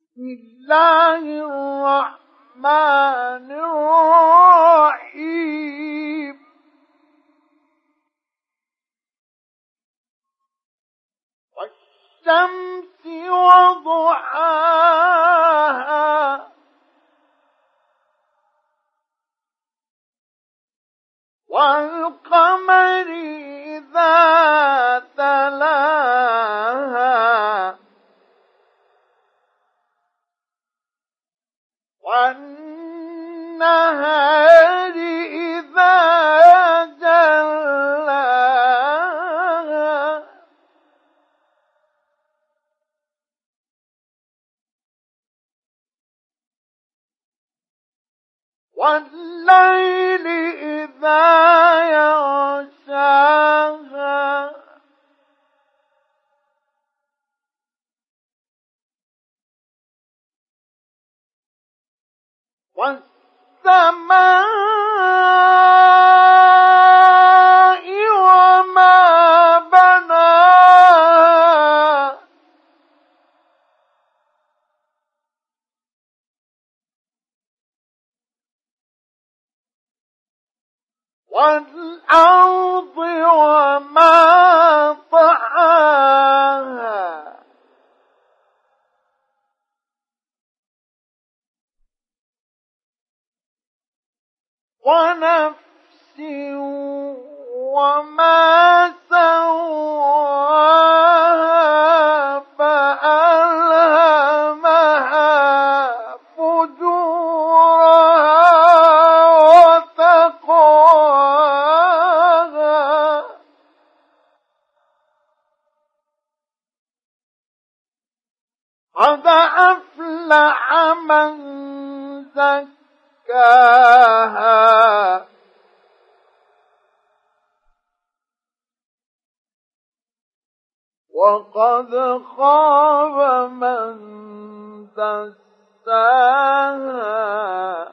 بسم الله الرحمن الرحيم والشمس وضحاها والقمر إذا تلاها والنهار إذا جلاها والليل إذا يغشاها والسماء وما بناها والأرض وما طحاها ونفس وما سواها فألهمها فجورها وتقواها قد أفلح من زكاها وقد خاب من دساها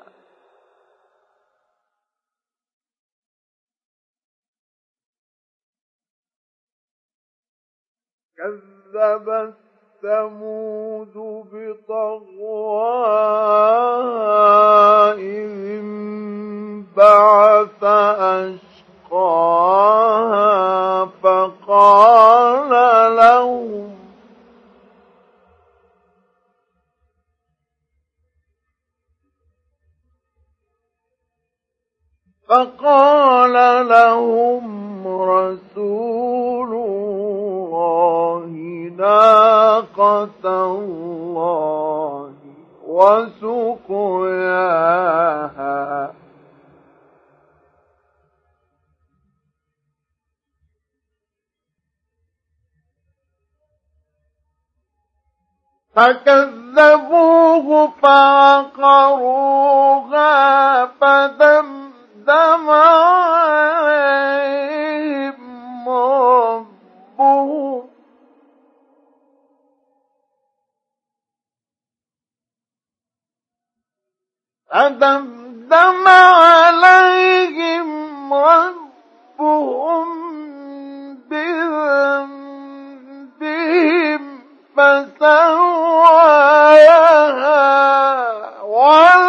كذبت ثمود بطغواها إذ انبعث أشقاها فقال لهم رسول الله ناقة الله وسقياها فكذبوه فعقروها فدمدم عليهم ربهم بذنبهم فسواها